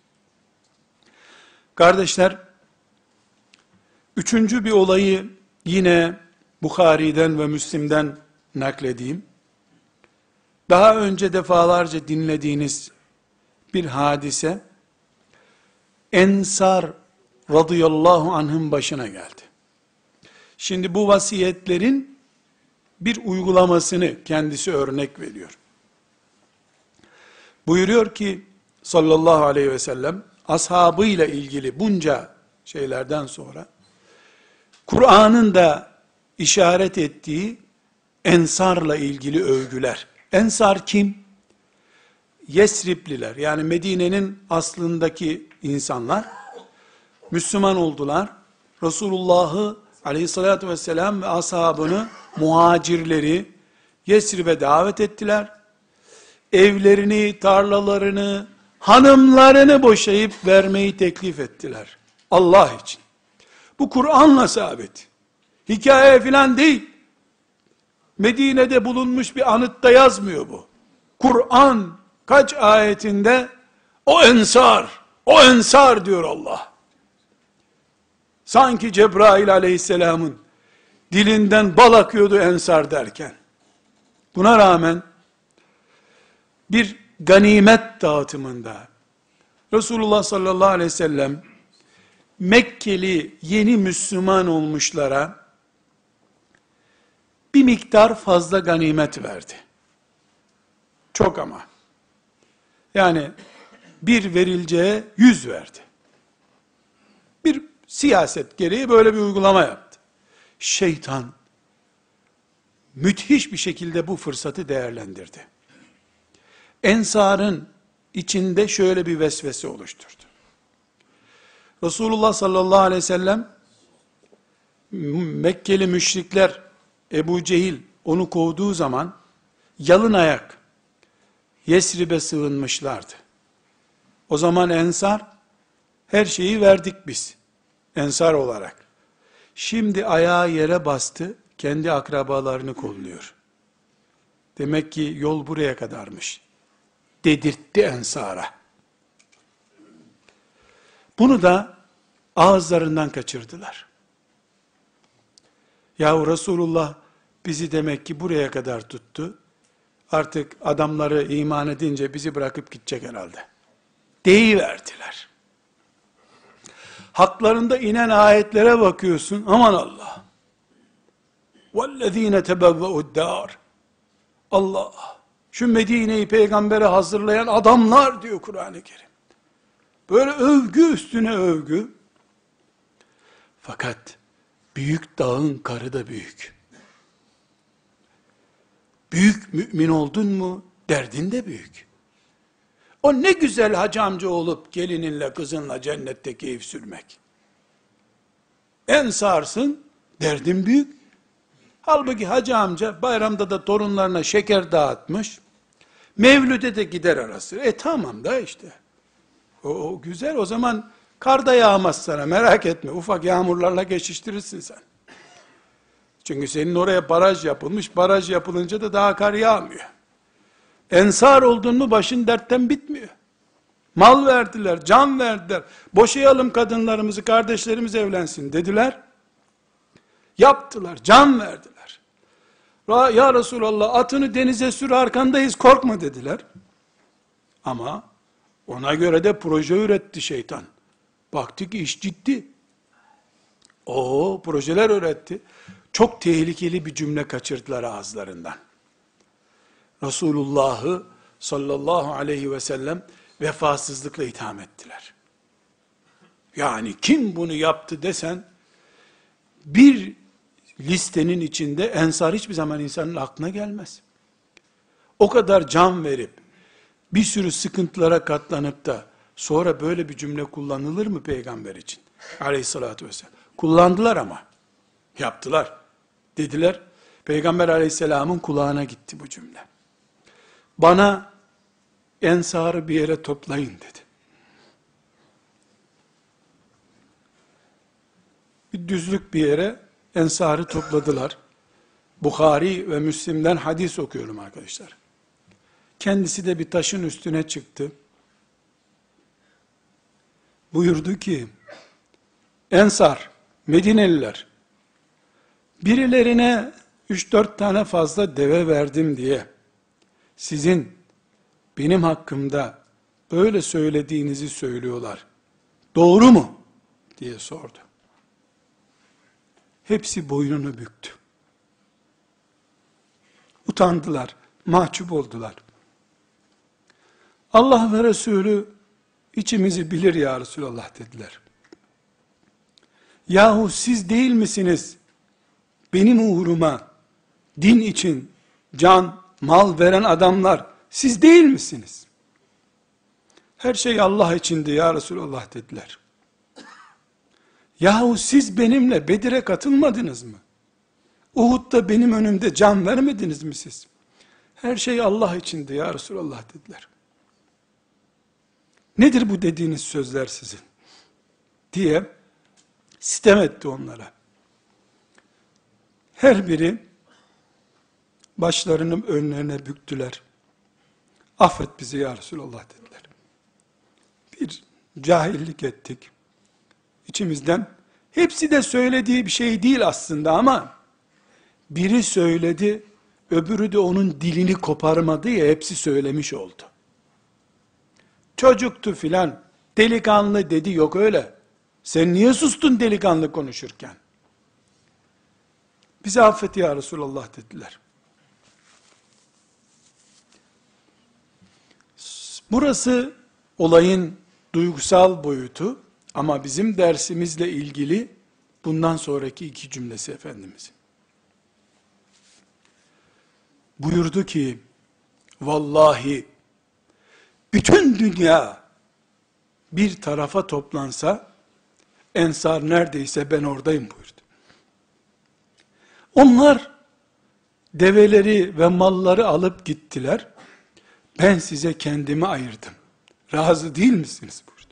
Kardeşler, üçüncü bir olayı yine Bukhari'den ve Müslim'den nakledeyim. Daha önce defalarca dinlediğiniz bir hadise, Ensar radıyallahu anh'ın başına geldi. Şimdi bu vasiyetlerin bir uygulamasını kendisi örnek veriyor. Buyuruyor ki sallallahu aleyhi ve sellem, ashabıyla ilgili bunca şeylerden sonra, Kur'an'ın da işaret ettiği Ensar'la ilgili övgüler. Ensar kim? Yesripliler, yani Medine'nin aslındaki insanlar, Müslüman oldular. Resulullah'ı aleyhissalatü vesselam ve ashabını, muhacirleri Yesrib'e davet ettiler. Evlerini, tarlalarını, hanımlarını boşayıp vermeyi teklif ettiler. Allah için. Bu Kur'an'la sabit. Hikaye filan değil. Medine'de bulunmuş bir anıtta yazmıyor bu. Kur'an kaç ayetinde o ensar diyor Allah. Sanki Cebrail aleyhisselamın dilinden bal akıyordu ensar derken. Buna rağmen bir ganimet dağıtımında Resulullah sallallahu aleyhi ve sellem Mekkeli yeni Müslüman olmuşlara bir miktar fazla ganimet verdi. Çok ama. Yani bir verileceğe 100 verdi. Bir siyaset gereği böyle bir uygulama yaptı. Şeytan müthiş bir şekilde bu fırsatı değerlendirdi. Ensar'ın içinde şöyle bir vesvese oluşturdu. Resulullah sallallahu aleyhi ve sellem, Mekkeli müşrikler, Ebu Cehil onu kovduğu zaman, yalın ayak Yesrib'e sığınmışlardı. O zaman Ensar, her şeyi verdik biz, Ensar olarak. Şimdi ayağı yere bastı, kendi akrabalarını kolluyor. Demek ki yol buraya kadarmış dedirtti Ensar'a. Bunu da ağızlarından kaçırdılar. Yahu Resulullah bizi demek ki buraya kadar tuttu. Artık adamları iman edince bizi bırakıp gidecek herhalde. Deyiverdiler. Haklarında inen ayetlere bakıyorsun. Aman Allah. وَالَّذ۪ينَ تَبَوَّءُ الدَّارِ Allah. Şu Medine'yi peygambere hazırlayan adamlar diyor Kur'an-ı Kerim. Böyle övgü üstüne övgü. Fakat büyük dağın karı da büyük. Büyük mümin oldun mu derdin de büyük. O ne güzel hacı amca olup gelininle kızınla cennette keyif sürmek. Ensarsın, derdin büyük. Halbuki hacı amca bayramda da torunlarına şeker dağıtmış. Mevlüde de gider arası. Tamam da işte. O güzel, o zaman kar da yağmaz sana, merak etme. Ufak yağmurlarla geçiştirirsin sen. Çünkü senin oraya baraj yapılmış, baraj yapılınca da daha kar yağmıyor. Ensar oldun mu başın dertten bitmiyor. Mal verdiler, can verdiler. Boşayalım kadınlarımızı, kardeşlerimiz evlensin dediler. Yaptılar, can verdiler. Ya Resulallah atını denize sür, arkandayız, korkma dediler. Ama ona göre de proje üretti şeytan. Baktı ki iş ciddi. Projeler üretti. Çok tehlikeli bir cümle kaçırdılar ağızlarından. Resulullah'ı sallallahu aleyhi ve sellem vefasızlıkla itham ettiler. Yani kim bunu yaptı desen, bir listenin içinde Ensar hiçbir zaman insanın aklına gelmez. O kadar can verip, bir sürü sıkıntılara katlanıp da, sonra böyle bir cümle kullanılır mı peygamber için? Aleyhissalatü vesselam. Kullandılar ama. Yaptılar. Dediler, Peygamber aleyhisselamın kulağına gitti bu cümle. Bana ensarı bir yere toplayın dedi. Bir düzlük bir yere ensarı topladılar. Bukhari ve Müslim'den hadis okuyorum arkadaşlar. Kendisi de bir taşın üstüne çıktı. Buyurdu ki, Ensar, Medineliler, birilerine 3-4 tane fazla deve verdim diye, sizin benim hakkımda böyle söylediğinizi söylüyorlar. Doğru mu? Diye sordu. Hepsi boynunu büktü. Utandılar, mahcup oldular. Allah ve Resulü içimizi bilir ya Resulallah dediler. Yahu siz değil misiniz benim uğruma din için can, mal veren adamlar, siz değil misiniz? Her şey Allah içindi ya Resulallah dediler. Yahu siz benimle Bedir'e katılmadınız mı? Uhud'da benim önümde can vermediniz mi siz? Her şey Allah içindi ya Resulallah dediler. Nedir bu dediğiniz sözler sizin? Diye sitem etti onlara. Her biri başlarını önlerine büktüler. Affet bizi ya Resulallah dediler. Bir cahillik ettik. İçimizden, hepsi de söylediği bir şey değil aslında ama biri söyledi, öbürü de onun dilini koparmadı ya, hepsi söylemiş oldu. Çocuktu filan, delikanlı dedi, yok öyle. Sen niye sustun delikanlı konuşurken? Bizi affet ya Resulallah dediler. Burası olayın duygusal boyutu ama bizim dersimizle ilgili bundan sonraki iki cümlesi Efendimizin. Buyurdu ki, vallahi bütün dünya bir tarafa toplansa, Ensar neredeyse ben oradayım buyurdu. Onlar develeri ve malları alıp gittiler. Ben size kendimi ayırdım. Razı değil misiniz buyurdu.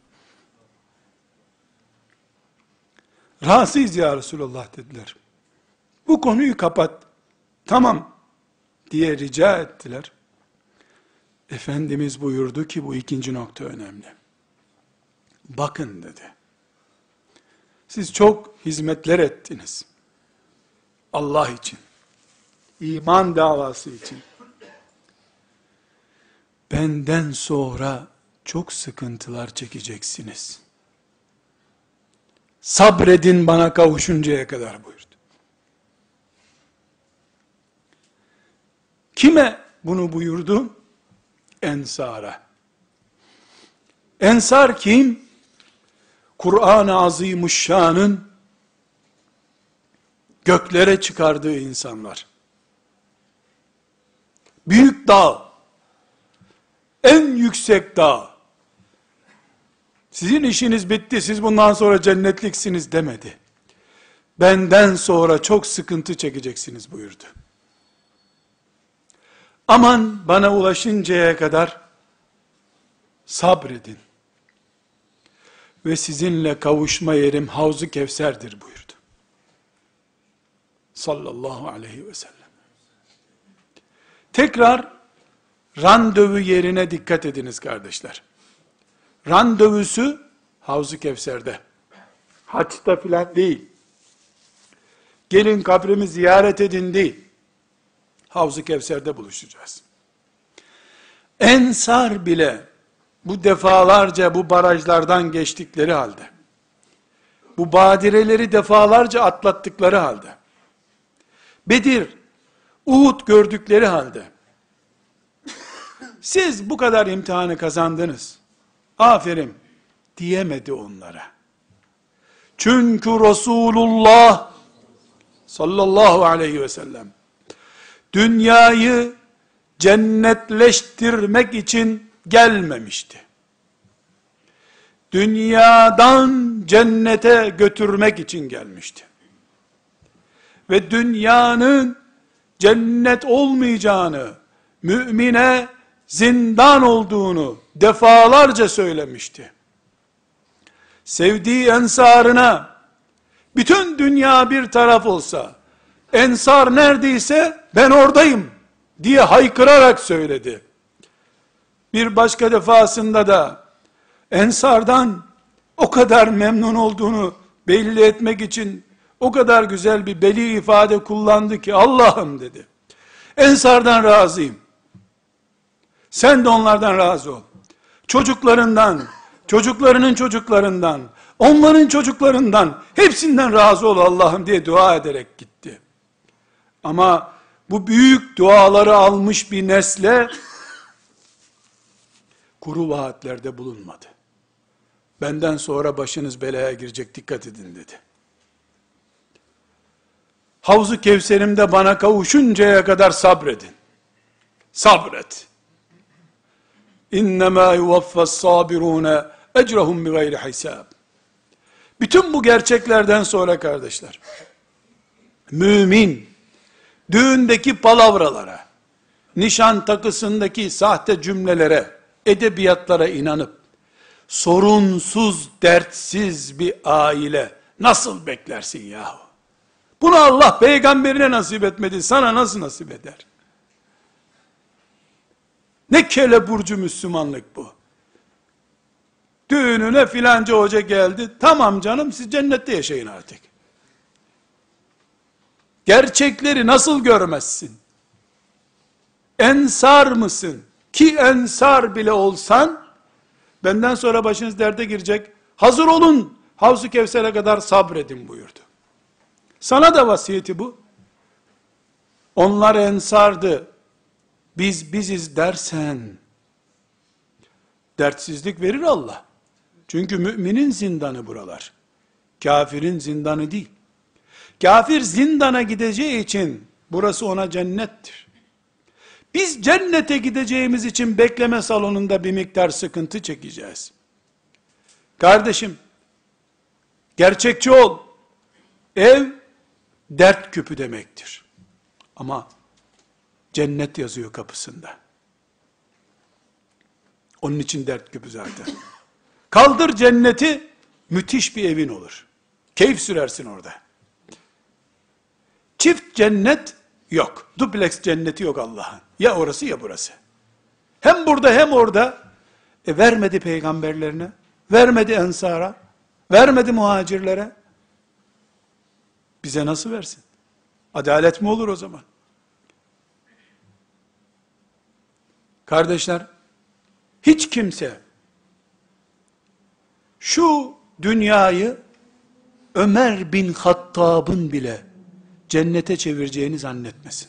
Razıyız ya Resulallah dediler. Bu konuyu kapat. Tamam diye rica ettiler. Efendimiz buyurdu ki bu ikinci nokta önemli. Bakın dedi. Siz çok hizmetler ettiniz. Allah için. İman davası için. Benden sonra çok sıkıntılar çekeceksiniz. Sabredin bana kavuşuncaya kadar buyurdu. Kime bunu buyurdu? Ensar'a. Ensar kim? Kur'an-ı Azimuşşan'ın göklere çıkardığı insanlar. Büyük dağ, en yüksek dağ. Sizin işiniz bitti, siz bundan sonra cennetliksiniz demedi. Benden sonra çok sıkıntı çekeceksiniz buyurdu. Aman bana ulaşıncaya kadar sabredin. Ve sizinle kavuşma yerim Havz-ı Kevser'dir buyurdu. Sallallahu aleyhi ve sellem. Tekrar randevu yerine dikkat ediniz kardeşler. Randevusu Havz-ı Kevser'de. Haçta filan değil. Gelin kabrimi ziyaret edin değil. Havz-ı Kevser'de buluşacağız. Ensar bile bu defalarca bu barajlardan geçtikleri halde, bu badireleri defalarca atlattıkları halde, Bedir, Uhud gördükleri halde, siz bu kadar imtihanı kazandınız, aferin diyemedi onlara. Çünkü Resulullah sallallahu aleyhi ve sellem dünyayı cennetleştirmek için gelmemişti. Dünyadan cennete götürmek için gelmişti. Ve dünyanın cennet olmayacağını, mümine zindan olduğunu defalarca söylemişti. Sevdiği ensarına, bütün dünya bir taraf olsa, ensar neredeyse ben oradayım diye haykırarak söyledi. Bir başka defasında da ensardan o kadar memnun olduğunu belli etmek için o kadar güzel bir beli ifade kullandı ki, Allah'ım dedi, ensardan razıyım. Sen de onlardan razı ol. Çocuklarından, çocuklarının çocuklarından, onların çocuklarından, hepsinden razı ol Allah'ım diye dua ederek gitti. Ama bu büyük duaları almış bir nesle kuru vaatlerde bulunmadı. Benden sonra başınız belaya girecek, dikkat edin dedi. Havzu Kevserim'de bana kavuşuncaya kadar sabredin. Sabret. İnnemâ yuvaffas sabirûne ecrahum bigayri hisâb. Bütün bu gerçeklerden sonra kardeşler, mümin, düğündeki palavralara, nişan takısındaki sahte cümlelere, edebiyatlara inanıp, sorunsuz, dertsiz bir aile nasıl beklersin yahu? Bunu Allah peygamberine nasip etmedi, sana nasıl nasip eder? Ne keleburcu Müslümanlık bu. Düğününe filanca hoca geldi, tamam canım siz cennette yaşayın artık. Gerçekleri nasıl görmezsin? Ensar mısın? Ki ensar bile olsan, benden sonra başınız derde girecek, hazır olun, Havzu Kevser'e kadar sabredin buyurdu. Sana da vasiyeti bu. Onlar ensardı, biz biziz dersen, dertsizlik verir Allah. Çünkü müminin zindanı buralar. Kafirin zindanı değil. Kafir zindana gideceği için, burası ona cennettir. Biz cennete gideceğimiz için bekleme salonunda bir miktar sıkıntı çekeceğiz. Kardeşim, gerçekçi ol. Ev, dert küpü demektir. Ama cennet yazıyor kapısında. Onun için dert küpü zaten. Kaldır cenneti, müthiş bir evin olur. Keyif sürersin orada. Çift cennet yok. Dupleks cenneti yok Allah'ın. Ya orası ya burası. Hem burada hem orada. Vermedi peygamberlerine, vermedi ensara, vermedi muhacirlere. Bize nasıl versin? Adalet mi olur o zaman? Kardeşler, hiç kimse şu dünyayı Ömer bin Hattab'ın bile cennete çevireceğini zannetmesin.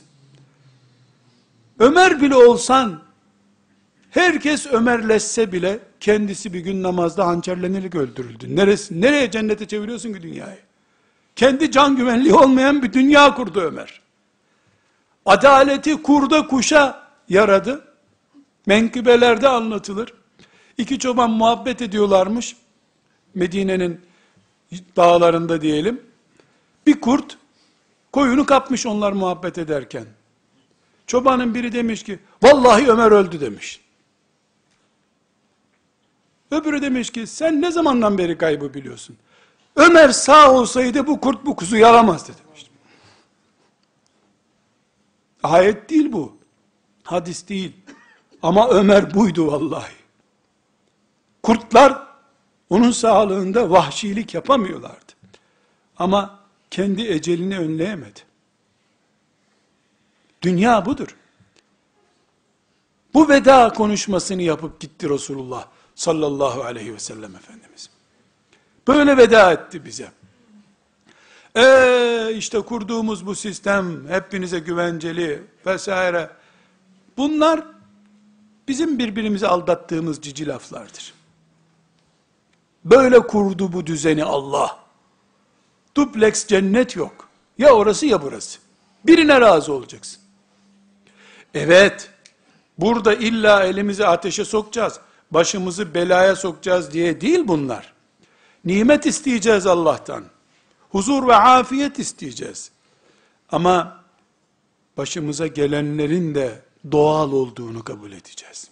Ömer bile olsan, herkes Ömerleşse bile, kendisi bir gün namazda hançerlenerek öldürüldü. Nereye cennete çeviriyorsun ki dünyayı? Kendi can güvenliği olmayan bir dünya kurdu Ömer. Adaleti kurda kuşa yaradı. Menkıbelerde anlatılır. İki çoban muhabbet ediyorlarmış. Medine'nin dağlarında diyelim. Bir kurt, koyunu kapmış onlar muhabbet ederken. Çobanın biri demiş ki, vallahi Ömer öldü demiş. Öbürü demiş ki, sen ne zamandan beri kaybı biliyorsun? Ömer sağ olsaydı bu kurt bu kuzu yalamazdı demiş. Ayet değil bu. Hadis değil. Ama Ömer buydu vallahi. Kurtlar onun sağlığında vahşilik yapamıyorlardı. Ama kendi ecelini önleyemedi. Dünya budur. Bu veda konuşmasını yapıp gitti Resulullah sallallahu aleyhi ve sellem Efendimiz. Böyle veda etti bize. İşte kurduğumuz bu sistem hepinize güvenceli vesaire. Bunlar bizim birbirimizi aldattığımız cici laflardır. Böyle kurdu bu düzeni Allah. Dupleks cennet yok. Ya orası ya burası. Birine razı olacaksın. Evet, burada illa elimizi ateşe sokacağız, başımızı belaya sokacağız diye değil bunlar. Nimet isteyeceğiz Allah'tan. Huzur ve afiyet isteyeceğiz. Ama başımıza gelenlerin de doğal olduğunu kabul edeceğiz.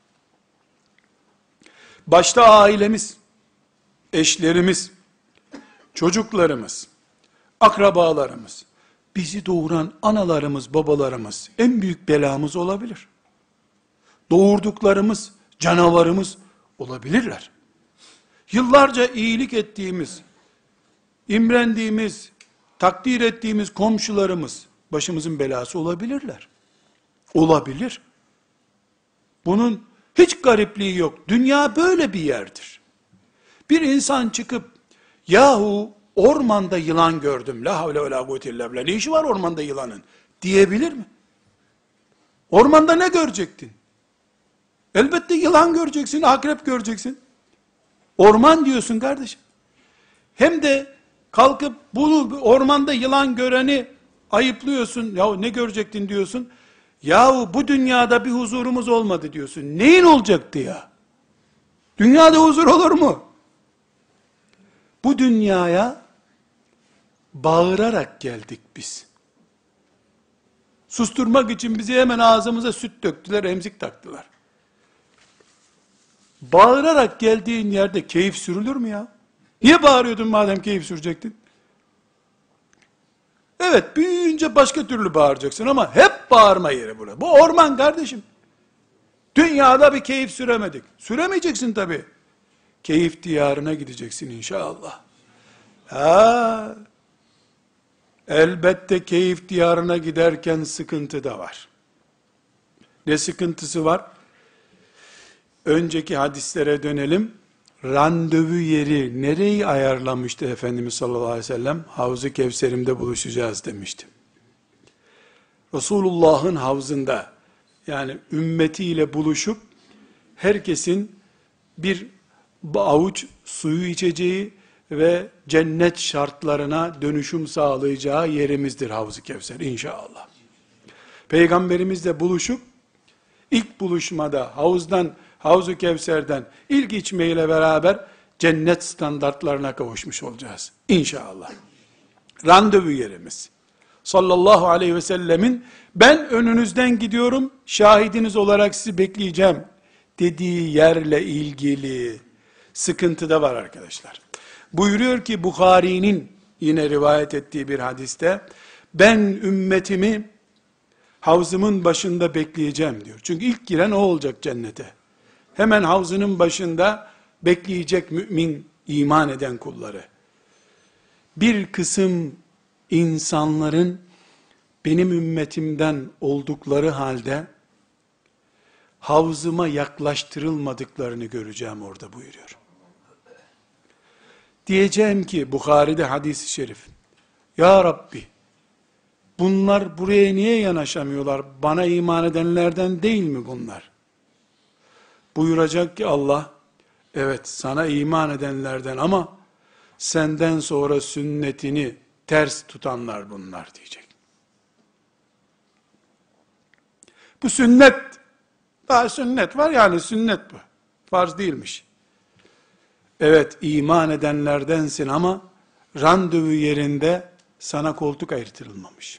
Başta ailemiz, eşlerimiz, çocuklarımız, akrabalarımız, bizi doğuran analarımız, babalarımız en büyük belamız olabilir. Doğurduklarımız, canavarımız olabilirler. Yıllarca iyilik ettiğimiz, imrendiğimiz, takdir ettiğimiz komşularımız başımızın belası olabilirler. Olabilir. Bunun hiç garipliği yok. Dünya böyle bir yerdir. Bir insan çıkıp, yahu ormanda yılan gördüm, la havle ve la kuvvete illa billah, ne işi var ormanda yılanın, diyebilir mi? Ormanda ne görecektin? Elbette yılan göreceksin, akrep göreceksin. Orman diyorsun kardeşim. Hem de kalkıp bunu ormanda yılan göreni ayıplıyorsun. Yahu ne görecektin diyorsun. Yahu bu dünyada bir huzurumuz olmadı diyorsun. Neyin olacaktı ya? Dünyada huzur olur mu? Bu dünyaya bağırarak geldik biz. Susturmak için bizi hemen ağzımıza süt döktüler, emzik taktılar. Bağırarak geldiğin yerde keyif sürülür mü ya? Niye bağırıyordun madem keyif sürecektin? Evet, büyüyünce başka türlü bağıracaksın ama hep bağırma yeri burası. Bu orman kardeşim. Dünyada bir keyif süremedik. Süremeyeceksin tabii. Keyif diyarına gideceksin inşallah. Elbette keyif diyarına giderken sıkıntı da var. Ne sıkıntısı var? Önceki hadislere dönelim. Randevu yeri nereyi ayarlamıştı Efendimiz sallallahu aleyhi ve sellem? Havz-ı Kevser'imde buluşacağız demişti. Resulullah'ın havzında, yani ümmetiyle buluşup, herkesin bir avuç suyu içeceği ve cennet şartlarına dönüşüm sağlayacağı yerimizdir Havz-ı Kevser inşallah. Peygamberimizle buluşup, ilk buluşmada Havz-ı Kevser'den ilk içmeyle beraber cennet standartlarına kavuşmuş olacağız. İnşallah. Randevu yerimiz. Sallallahu aleyhi ve sellemin ben önünüzden gidiyorum, şahidiniz olarak sizi bekleyeceğim dediği yerle ilgili sıkıntı da var arkadaşlar. Buyuruyor ki Bukhari'nin yine rivayet ettiği bir hadiste, ben ümmetimi havzımın başında bekleyeceğim diyor. Çünkü ilk giren o olacak cennete. Hemen havzının başında bekleyecek mümin, iman eden kulları. Bir kısım insanların benim ümmetimden oldukları halde havzıma yaklaştırılmadıklarını göreceğim orada buyuruyor. Diyeceğim ki Bukhari'de hadis-i şerif, ya Rabbi bunlar buraya niye yanaşamıyorlar? Bana iman edenlerden değil mi bunlar? Buyuracak ki Allah, evet sana iman edenlerden ama senden sonra sünnetini ters tutanlar bunlar diyecek. Bu sünnet, daha sünnet var yani sünnet bu. Farz değilmiş. Evet iman edenlerdensin ama randevu yerinde sana koltuk ayırtılmamış.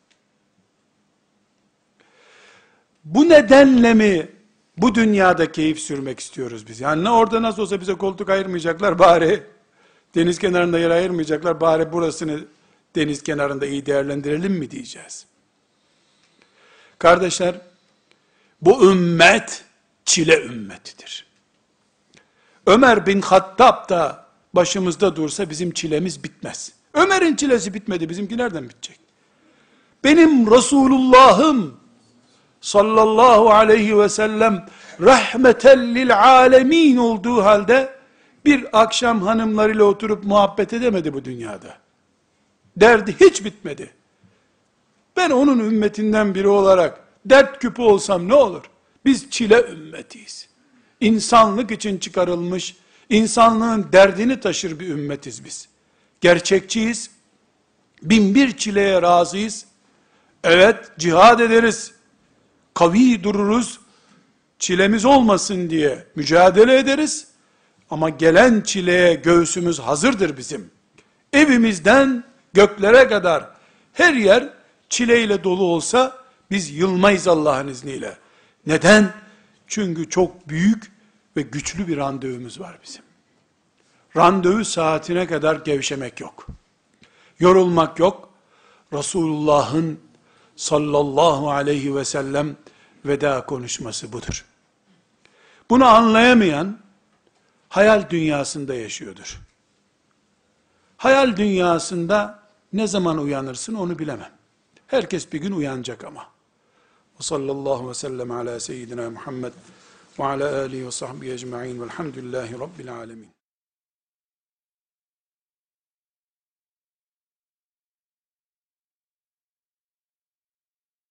Bu nedenle mi bu dünyada keyif sürmek istiyoruz biz? Yani orada nasıl olsa bize koltuk ayırmayacaklar bari, deniz kenarında yer ayırmayacaklar bari burasını deniz kenarında iyi değerlendirelim mi diyeceğiz? Kardeşler, bu ümmet çile ümmetidir. Ömer bin Hattab da başımızda dursa bizim çilemiz bitmez. Ömer'in çilesi bitmedi, bizimki nereden bitecek? Benim Resulullah'ım sallallahu aleyhi ve sellem rahmeten lil alemin olduğu halde bir akşam hanımlarıyla oturup muhabbet edemedi bu dünyada. Derdi hiç bitmedi. Ben onun ümmetinden biri olarak dert küpü olsam ne olur? Biz çile ümmetiyiz. İnsanlık için çıkarılmış, insanlığın derdini taşır bir ümmetiz biz. Gerçekçiyiz. Binbir çileye razıyız. Evet, cihad ederiz. Kavi dururuz. Çilemiz olmasın diye mücadele ederiz. Ama gelen çileye göğsümüz hazırdır bizim. Evimizden göklere kadar her yer çileyle dolu olsa biz yılmayız Allah'ın izniyle. Neden? Çünkü çok büyük ve güçlü bir randevumuz var bizim. Randevu saatine kadar gevşemek yok. Yorulmak yok. Resulullah'ın sallallahu aleyhi ve sellem veda konuşması budur. Bunu anlayamayan hayal dünyasında yaşıyordur. Hayal dünyasında ne zaman uyanırsın onu bilemem. Herkes bir gün uyanacak ama. Sallallahu ve sellem ala seyyidina Muhammed ve ala alihi ve sahbihi ecma'in velhamdülillahi rabbil alemin.